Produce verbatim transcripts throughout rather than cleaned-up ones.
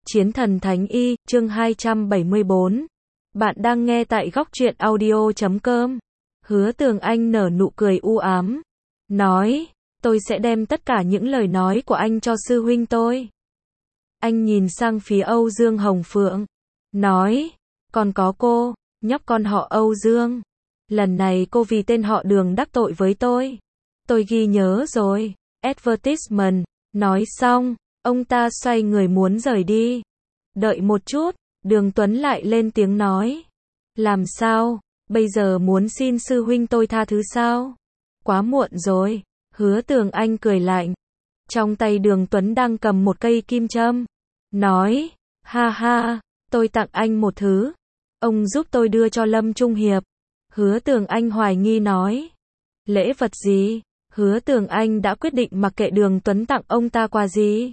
Chiến thần Thánh Y, chương hai trăm bảy mươi bốn. Bạn đang nghe tại góc truyện audio chấm com. Hứa Tường Anh nở nụ cười u ám. Nói, tôi sẽ đem tất cả những lời nói của anh cho sư huynh tôi. Anh nhìn sang phía Âu Dương Hồng Phượng. Nói, còn có cô, nhóc con họ Âu Dương. Lần này cô vì tên họ Đường đắc tội với tôi. Tôi ghi nhớ rồi. Advertisement. Nói xong, ông ta xoay người muốn rời đi. Đợi một chút, Đường Tuấn lại lên tiếng nói. Làm sao, bây giờ muốn xin sư huynh tôi tha thứ sao? Quá muộn rồi. Hứa Tường Anh cười lạnh. Trong tay Đường Tuấn đang cầm một cây kim châm. Nói, ha ha, tôi tặng anh một thứ. Ông giúp tôi đưa cho Lâm Trung Hiệp. Hứa Tường Anh hoài nghi nói. Lễ vật gì? Hứa Tường Anh đã quyết định mặc kệ Đường Tuấn tặng ông ta quà gì.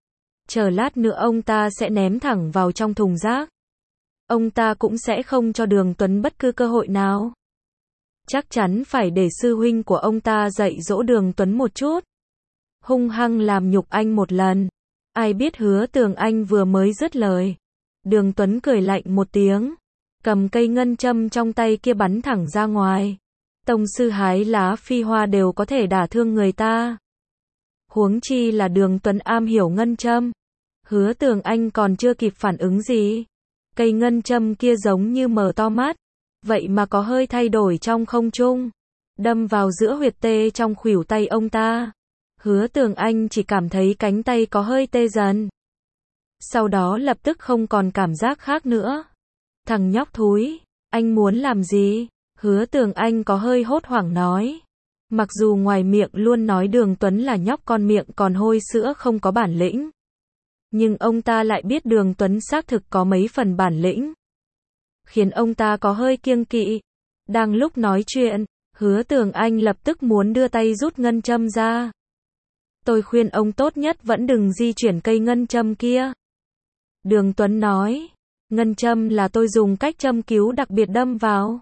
Chờ lát nữa ông ta sẽ ném thẳng vào trong thùng rác. Ông ta cũng sẽ không cho Đường Tuấn bất cứ cơ hội nào. Chắc chắn phải để sư huynh của ông ta dạy dỗ Đường Tuấn một chút. Hung hăng làm nhục anh một lần. Ai biết Hứa Tường Anh vừa mới dứt lời. Đường Tuấn cười lạnh một tiếng. Cầm cây ngân châm trong tay kia bắn thẳng ra ngoài. Tông sư hái lá phi hoa đều có thể đả thương người ta. Huống chi là Đường Tuấn am hiểu ngân châm. Hứa Tường Anh còn chưa kịp phản ứng gì. Cây ngân châm kia giống như mở to mắt. Vậy mà có hơi thay đổi trong không trung. Đâm vào giữa huyệt tê trong khuỷu tay ông ta. Hứa Tường Anh chỉ cảm thấy cánh tay có hơi tê dần. Sau đó lập tức không còn cảm giác khác nữa. Thằng nhóc thúi, anh muốn làm gì? Hứa Tường Anh có hơi hốt hoảng nói. Mặc dù ngoài miệng luôn nói Đường Tuấn là nhóc con miệng còn hôi sữa không có bản lĩnh. Nhưng ông ta lại biết Đường Tuấn xác thực có mấy phần bản lĩnh. Khiến ông ta có hơi kiêng kỵ. Đang lúc nói chuyện, Hứa Tường Anh lập tức muốn đưa tay rút ngân châm ra. Tôi khuyên ông tốt nhất vẫn đừng di chuyển cây ngân châm kia. Đường Tuấn nói. Ngân châm là tôi dùng cách châm cứu đặc biệt đâm vào.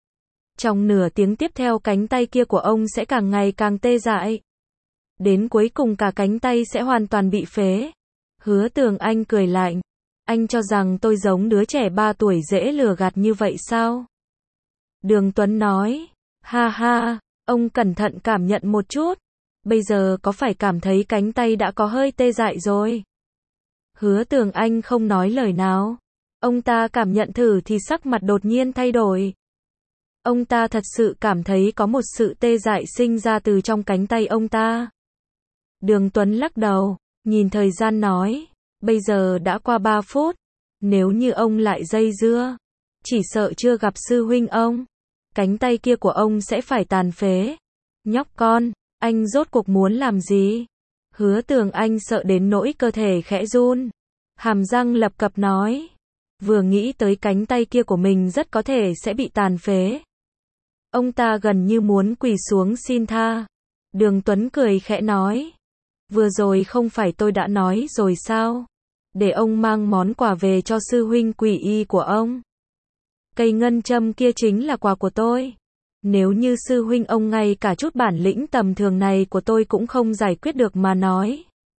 Trong nửa tiếng tiếp theo cánh tay kia của ông sẽ càng ngày càng tê dại. Đến cuối cùng cả cánh tay sẽ hoàn toàn bị phế. Hứa Tường Anh cười lạnh. Anh cho rằng tôi giống đứa trẻ ba tuổi dễ lừa gạt như vậy sao? Đường Tuấn nói. Ha ha, ông cẩn thận cảm nhận một chút. Bây giờ có phải cảm thấy cánh tay đã có hơi tê dại rồi? Hứa Tường Anh không nói lời nào. Ông ta cảm nhận thử thì sắc mặt đột nhiên thay đổi. Ông ta thật sự cảm thấy có một sự tê dại sinh ra từ trong cánh tay ông ta. Đường Tuấn lắc đầu, nhìn thời gian nói, bây giờ đã qua ba phút, nếu như ông lại dây dưa, chỉ sợ chưa gặp sư huynh ông, cánh tay kia của ông sẽ phải tàn phế. Nhóc con, anh rốt cuộc muốn làm gì? Hứa Tường Anh sợ đến nỗi cơ thể khẽ run, hàm răng lập cập nói. Vừa nghĩ tới cánh tay kia của mình rất có thể sẽ bị tàn phế. Ông ta gần như muốn quỳ xuống xin tha. Đường Tuấn cười khẽ nói. Vừa rồi không phải tôi đã nói rồi sao? Để ông mang món quà về cho sư huynh Quỷ Y của ông. Cây ngân châm kia chính là quà của tôi. Nếu như sư huynh ông ngay cả chút bản lĩnh tầm thường này của tôi cũng không giải quyết được mà nói.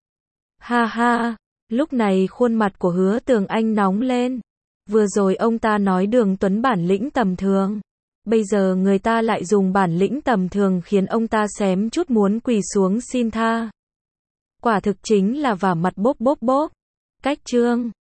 Ha ha, lúc này khuôn mặt của Hứa Tường Anh nóng lên. Vừa rồi ông ta nói Đường Tuấn bản lĩnh tầm thường. Bây giờ người ta lại dùng bản lĩnh tầm thường khiến ông ta xém chút muốn quỳ xuống xin tha. Quả thực chính là vả mặt bốp bốp bốp. Cách chương